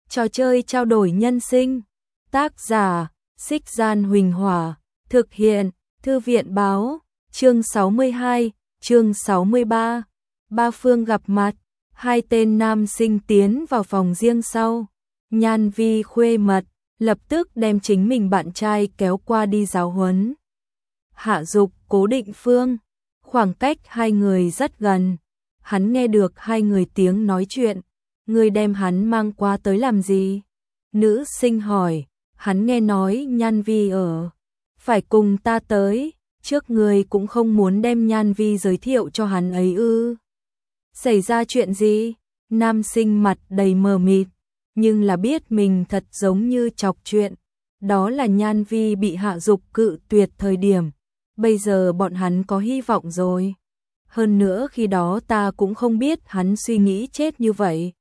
Trò chơi trao đổi nhân sinh. Tác giả: Xích Gian Huỳnh Hỏa. Thực hiện: Thư viện Báo. Chương 62, chương 63. Ba phương gặp mặt. Hai tên nam sinh tiến vào phòng riêng sau. Nhan Vi khuê mật, lập tức đem chính mình bạn trai kéo qua đi giáo huấn. Hạ Dục, Cố Định Phương. Khoảng cách hai người rất gần. Hắn nghe được hai người tiếng nói chuyện. Người đem hắn mang qua tới làm gì? Nữ sinh hỏi. Hắn nghe nói Nhan Vi ở. Phải cùng ta tới. Trước người cũng không muốn đem Nhan Vi giới thiệu cho hắn ấy ư? Xảy ra chuyện gì? Nam sinh mặt đầy mờ mịt, nhưng là biết mình thật giống như chọc chuyện. Đó là Nhan Vi bị Hạ Dục cự tuyệt thời điểm. Bây giờ bọn hắn có hy vọng rồi. Hơn nữa khi đó ta cũng không biết hắn suy nghĩ chết như vậy.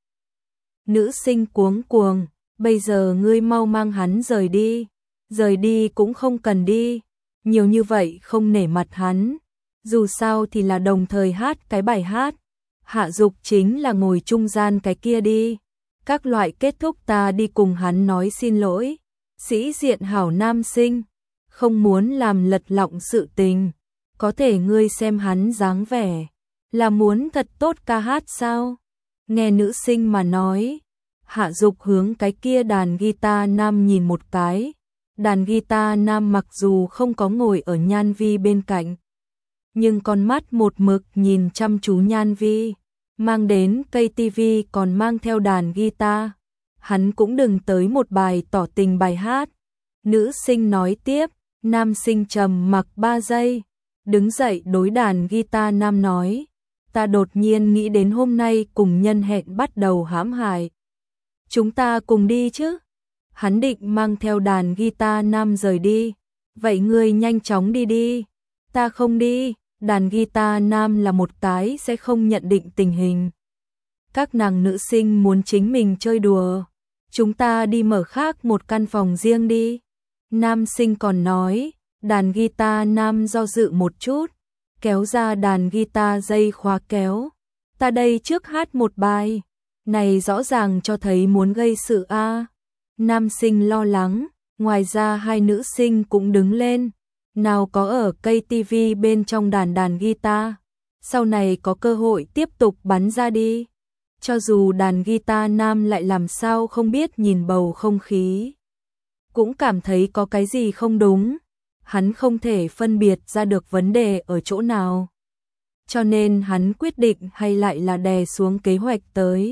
Nữ sinh cuống cuồng. Bây giờ ngươi mau mang hắn rời đi. Rời đi cũng không cần đi. Nhiều như vậy không nể mặt hắn. Dù sao thì là đồng thời hát cái bài hát. Hạ Dục chính là ngồi trung gian cái kia đi. Các loại kết thúc ta đi cùng hắn nói xin lỗi. Sĩ diện hảo nam sinh. Không muốn làm lật lọng sự tình. Có thể ngươi xem hắn dáng vẻ. Là muốn thật tốt ca hát sao? Nghe nữ sinh mà nói. Hạ Dục hướng cái kia đàn guitar nam nhìn một cái. Đàn guitar nam mặc dù không có ngồi ở Nhan Vi bên cạnh, nhưng con mắt một mực nhìn chăm chú Nhan Vi. Mang đến cây tivi còn mang theo đàn guitar. Hắn cũng đừng tới một bài tỏ tình bài hát. Nữ sinh nói tiếp. Nam sinh trầm mặc 3 giây. Đứng dậy đối đàn guitar nam nói. Ta đột nhiên nghĩ đến hôm nay cùng nhân hẹn bắt đầu hãm hại. Chúng ta cùng đi chứ? Hắn định mang theo đàn guitar nam rời đi. Vậy ngươi nhanh chóng đi đi. Ta không đi. Đàn guitar nam là một cái sẽ không nhận định tình hình. Các nàng nữ sinh muốn chính mình chơi đùa. Chúng ta đi mở khác một căn phòng riêng đi. Nam sinh còn nói. Đàn guitar nam do dự một chút. Kéo ra đàn guitar dây khóa kéo. Ta đây trước hát một bài. Này rõ ràng cho thấy muốn gây sự a. Nam sinh lo lắng. Ngoài ra hai nữ sinh cũng đứng lên. Nào có ở cây tivi bên trong đàn guitar. Sau này có cơ hội tiếp tục bắn ra đi. Cho dù đàn guitar nam lại làm sao không biết nhìn bầu không khí. Cũng cảm thấy có cái gì không đúng. Hắn không thể phân biệt ra được vấn đề ở chỗ nào. Cho nên hắn quyết định hay lại là đè xuống kế hoạch tới.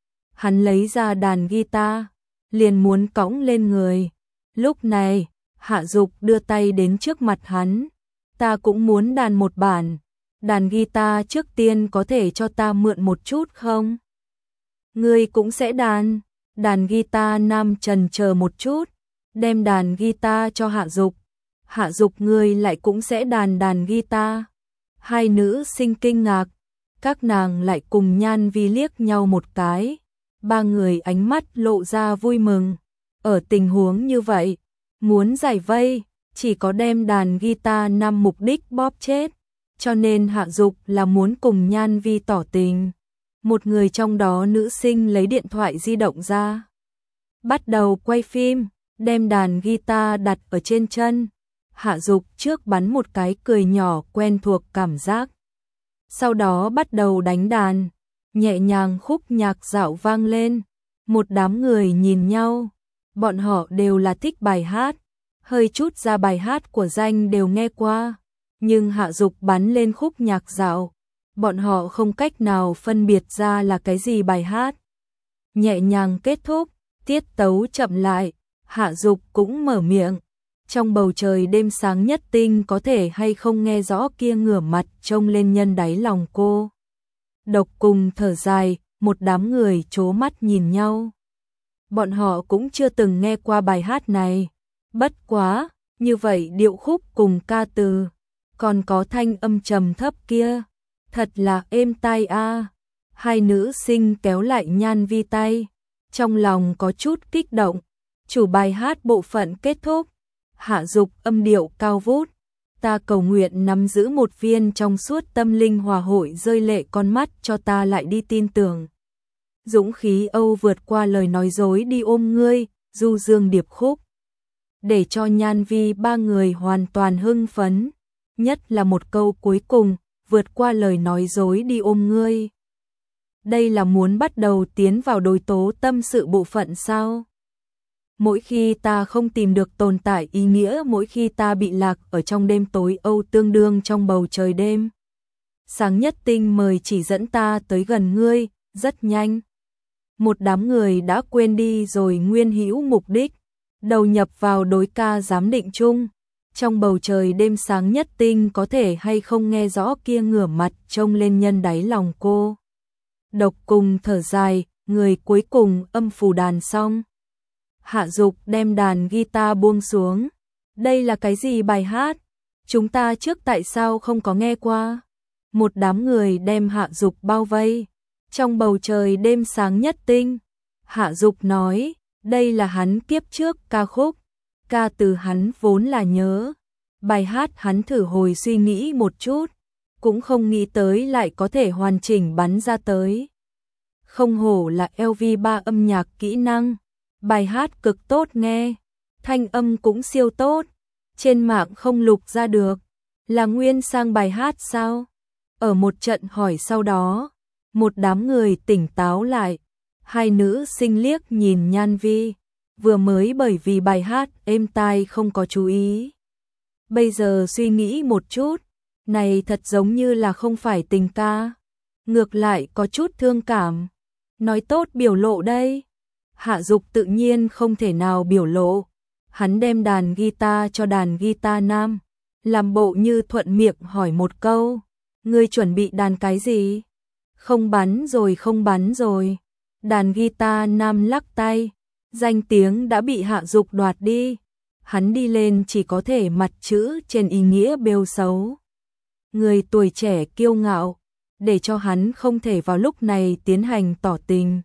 Hắn lấy ra đàn guitar, liền muốn cõng lên người. Lúc này, Hạ Dục đưa tay đến trước mặt hắn. Ta cũng muốn đàn một bản. Đàn guitar trước tiên có thể cho ta mượn một chút không? Ngươi cũng sẽ đàn. Đàn guitar nam chần chờ một chút. Đem đàn guitar cho Hạ Dục. Hạ Dục ngươi lại cũng sẽ đàn guitar. Hai nữ sinh kinh ngạc. Các nàng lại cùng Nhan Vi liếc nhau một cái. Ba người ánh mắt lộ ra vui mừng. Ở tình huống như vậy, muốn giải vây, chỉ có đem đàn guitar nam mục đích bóp chết. Cho nên Hạ Dục là muốn cùng Nhan Vi tỏ tình. Một người trong đó nữ sinh lấy điện thoại di động ra. Bắt đầu quay phim, đem đàn guitar đặt ở trên chân. Hạ Dục trước bắn một cái cười nhỏ quen thuộc cảm giác. Sau đó bắt đầu đánh đàn. Nhẹ nhàng khúc nhạc dạo vang lên. Một đám người nhìn nhau. Bọn họ đều là thích bài hát. Hơi chút ra bài hát của danh đều nghe qua. Nhưng Hạ Dục bắn lên khúc nhạc dạo. Bọn họ không cách nào phân biệt ra là cái gì bài hát. Nhẹ nhàng kết thúc. Tiết tấu chậm lại. Hạ Dục cũng mở miệng. Trong bầu trời đêm sáng nhất tinh có thể hay không nghe rõ kia ngửa mặt trông lên nhân đáy lòng cô. Độc cùng thở dài, một đám người trố mắt nhìn nhau. Bọn họ cũng chưa từng nghe qua bài hát này. Bất quá, như vậy điệu khúc cùng ca từ, còn có thanh âm trầm thấp kia. Thật là êm tai a. Hai nữ sinh kéo lại Nhan Vi tay. Trong lòng có chút kích động. Chủ bài hát bộ phận kết thúc. Hạ Dục âm điệu cao vút. Ta cầu nguyện nắm giữ một viên trong suốt tâm linh hòa hội rơi lệ con mắt cho ta lại đi tin tưởng. dũng khí Âu vượt qua lời nói dối đi ôm ngươi, du dương điệp khúc. Để cho Nhan Vi ba người hoàn toàn hưng phấn, nhất là một câu cuối cùng, vượt qua lời nói dối đi ôm ngươi. Đây là muốn bắt đầu tiến vào đối tố tâm sự bộ phận sao? Mỗi khi ta không tìm được tồn tại ý nghĩa, mỗi khi ta bị lạc ở trong đêm tối Âu tương đương trong bầu trời đêm. Sáng nhất tinh mời chỉ dẫn ta tới gần ngươi, rất nhanh. Một đám người đã quên đi rồi nguyên hữu mục đích, đầu nhập vào đối ca giám định chung. Trong bầu trời đêm sáng nhất tinh có thể hay không nghe rõ kia ngửa mặt trông lên nhân đáy lòng cô. Độc cùng thở dài, người cuối cùng âm phủ đàn xong. Hạ Dục đem đàn guitar buông xuống. Đây là cái gì bài hát? Chúng ta trước tại sao không có nghe qua? Một đám người đem Hạ Dục bao vây. Trong bầu trời đêm sáng nhất tinh, Hạ Dục nói, đây là hắn kiếp trước ca khúc. Ca từ hắn vốn là nhớ. Bài hát hắn thử hồi suy nghĩ một chút, cũng không nghĩ tới lại có thể hoàn chỉnh bắn ra tới. Không hổ là LV3 âm nhạc kỹ năng. Bài hát cực tốt nghe, thanh âm cũng siêu tốt, trên mạng không lục ra được, là nguyên sang bài hát sao? Ở một trận hỏi sau đó, một đám người tỉnh táo lại, hai nữ sinh liếc nhìn Nhan Vi, vừa mới bởi vì bài hát êm tai không có chú ý. Bây giờ suy nghĩ một chút, này thật giống như là không phải tình ca, ngược lại có chút thương cảm, nói tốt biểu lộ đây. Hạ Dục tự nhiên không thể nào biểu lộ, hắn đem đàn guitar cho đàn guitar nam, làm bộ như thuận miệng hỏi một câu, ngươi chuẩn bị đàn cái gì? Không bắn rồi không bắn rồi. Đàn guitar nam lắc tay, danh tiếng đã bị Hạ Dục đoạt đi, hắn đi lên chỉ có thể mặt chữ trên ý nghĩa bêu xấu. Người tuổi trẻ kiêu ngạo, để cho hắn không thể vào lúc này tiến hành tỏ tình.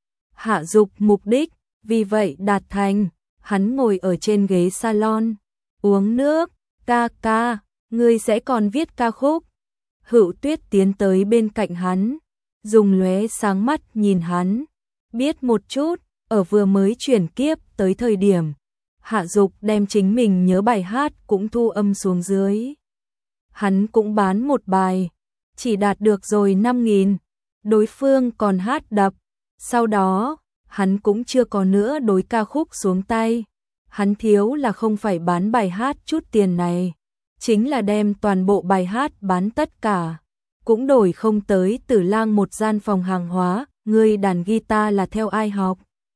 Hạ Dục mục đích, vì vậy đạt thành, hắn ngồi ở trên ghế salon, uống nước, ca ca, ngươi sẽ còn viết ca khúc. Hữu Tuyết tiến tới bên cạnh hắn, dùng lóe sáng mắt nhìn hắn, biết một chút, ở vừa mới chuyển kiếp tới thời điểm, Hạ Dục đem chính mình nhớ bài hát cũng thu âm xuống dưới. Hắn cũng bán một bài, chỉ đạt được rồi 5.000, đối phương còn hát đập. Sau đó, hắn cũng chưa có nữa đối ca khúc xuống tay. Hắn thiếu là không phải bán bài hát chút tiền này, chính là đem toàn bộ bài hát bán tất cả. Cũng đổi không tới Tử Lang một gian phòng hàng hóa, ngươi đàn guitar là theo ai học?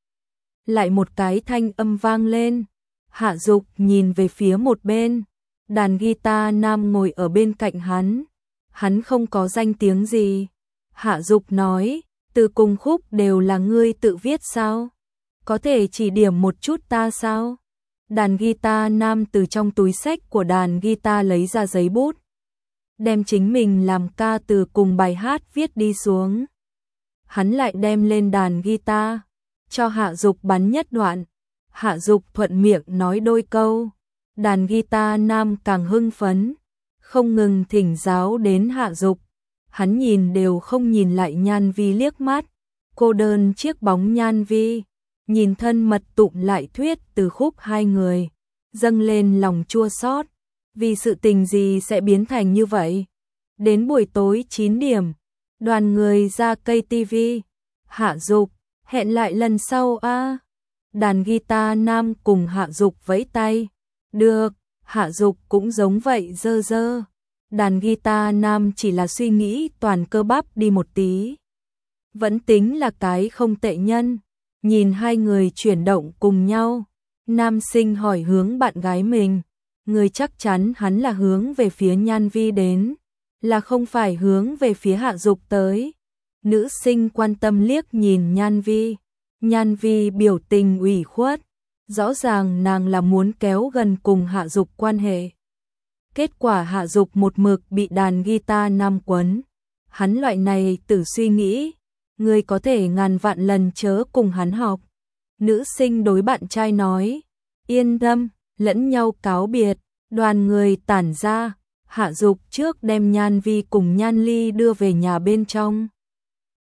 Lại một cái thanh âm vang lên. Hạ Dục nhìn về phía một bên, đàn guitar nam ngồi ở bên cạnh hắn. Hắn không có danh tiếng gì. Hạ Dục nói, từ cùng khúc đều là ngươi tự viết sao? Có thể chỉ điểm một chút ta sao? Đàn guitar nam từ trong túi xách của đàn guitar lấy ra giấy bút, đem chính mình làm ca từ cùng bài hát viết đi xuống. Hắn lại đem lên đàn guitar, cho Hạ Dục bắn nhất đoạn. Hạ Dục thuận miệng nói đôi câu, đàn guitar nam càng hưng phấn, không ngừng thỉnh giáo đến Hạ Dục. Hắn nhìn đều không nhìn lại Nhan Vi liếc mắt, cô đơn chiếc bóng Nhan Vi, nhìn thân mật tụng lại thuyết từ khúc hai người, dâng lên lòng chua xót, vì sự tình gì sẽ biến thành như vậy. Đến buổi tối 9 điểm, đoàn người ra cây tivi. Hạ Dục, hẹn lại lần sau a. Đàn guitar nam cùng Hạ Dục vẫy tay. Được, Hạ Dục cũng giống vậy dơ dơ. Đàn guitar nam chỉ là suy nghĩ toàn cơ bắp đi một tí. Vẫn tính là cái không tệ nhân. Nhìn hai người chuyển động cùng nhau, nam sinh hỏi hướng bạn gái mình, người chắc chắn hắn là hướng về phía Nhan Vi đến, là không phải hướng về phía Hạ Dục tới. Nữ sinh quan tâm liếc nhìn Nhan Vi. Nhan Vi biểu tình ủy khuất, rõ ràng nàng là muốn kéo gần cùng Hạ Dục quan hệ. Kết quả Hạ Dục một mực bị đàn guitar nam quấn. Hắn loại này tự suy nghĩ, người có thể ngàn vạn lần chớ cùng hắn học. Nữ sinh đối bạn trai nói, yên tâm, lẫn nhau cáo biệt. Đoàn người tản ra, Hạ Dục trước đem Nhan Vi cùng Nhan Ly đưa về nhà bên trong.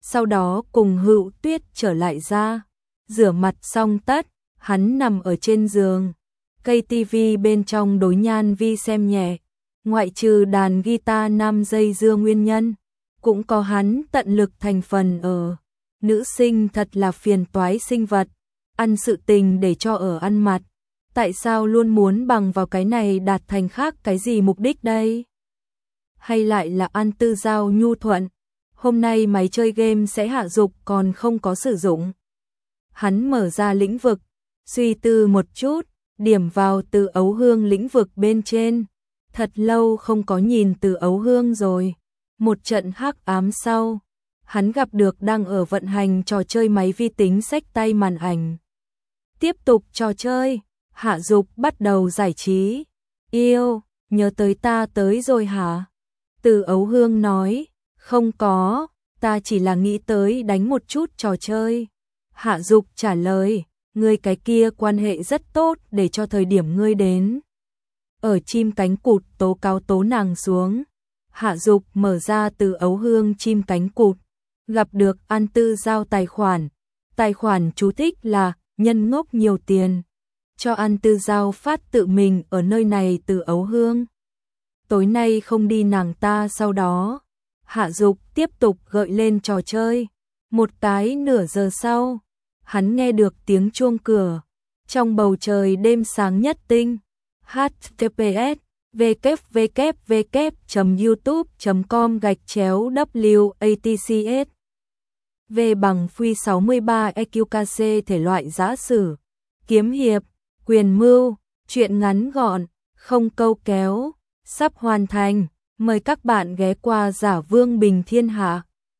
sau đó cùng Hữu Tuyết trở lại ra. Rửa mặt xong tất, hắn nằm ở trên giường. Cây tivi bên trong đối nhan vi xem nhẹ. Ngoại trừ đàn guitar 5 giây dưa nguyên nhân, cũng có hắn tận lực thành phần ở. Nữ sinh thật là phiền toái sinh vật, ăn sự tình để cho ở ăn mặt. Tại sao luôn muốn bằng vào cái này đạt thành khác cái gì mục đích đây? Hay lại là ăn tư giao nhu thuận? Hôm nay máy chơi game sẽ hạ dục còn không có sử dụng. Hắn mở ra lĩnh vực, suy tư một chút, điểm vào Từ Ấu Hương lĩnh vực bên trên. Thật lâu không có nhìn Từ Ấu Hương rồi. Một trận hắc ám sau, hắn gặp được đang ở vận hành trò chơi máy vi tính xách tay màn ảnh. Tiếp tục trò chơi, hạ dục bắt đầu giải trí. Yêu, nhớ tới ta tới rồi hả? Từ Ấu Hương nói, không có, ta chỉ là nghĩ tới đánh một chút trò chơi. Hạ dục trả lời, ngươi cái kia quan hệ rất tốt để cho thời điểm ngươi đến. Ở chim cánh cụt tố cáo tố nàng xuống. Hạ dục mở ra Từ Ấu Hương chim cánh cụt, gặp được An Tư Giao tài khoản. Tài khoản chú thích là nhân ngốc nhiều tiền. Cho An Tư Giao phát tự mình ở nơi này Từ Ấu Hương. Tối nay không đi nàng ta sau đó. Hạ dục tiếp tục gợi lên trò chơi. Một cái nửa giờ sau, hắn nghe được tiếng chuông cửa. Trong bầu trời đêm sáng nhất tinh. https www.youtube.com/WATCS V bằng phi 63 EQKC thể loại giã sử, kiếm hiệp, quyền mưu, truyện ngắn gọn, không câu kéo, sắp hoàn thành. Mời các bạn ghé qua Giả Vương Bình Thiên Hạ.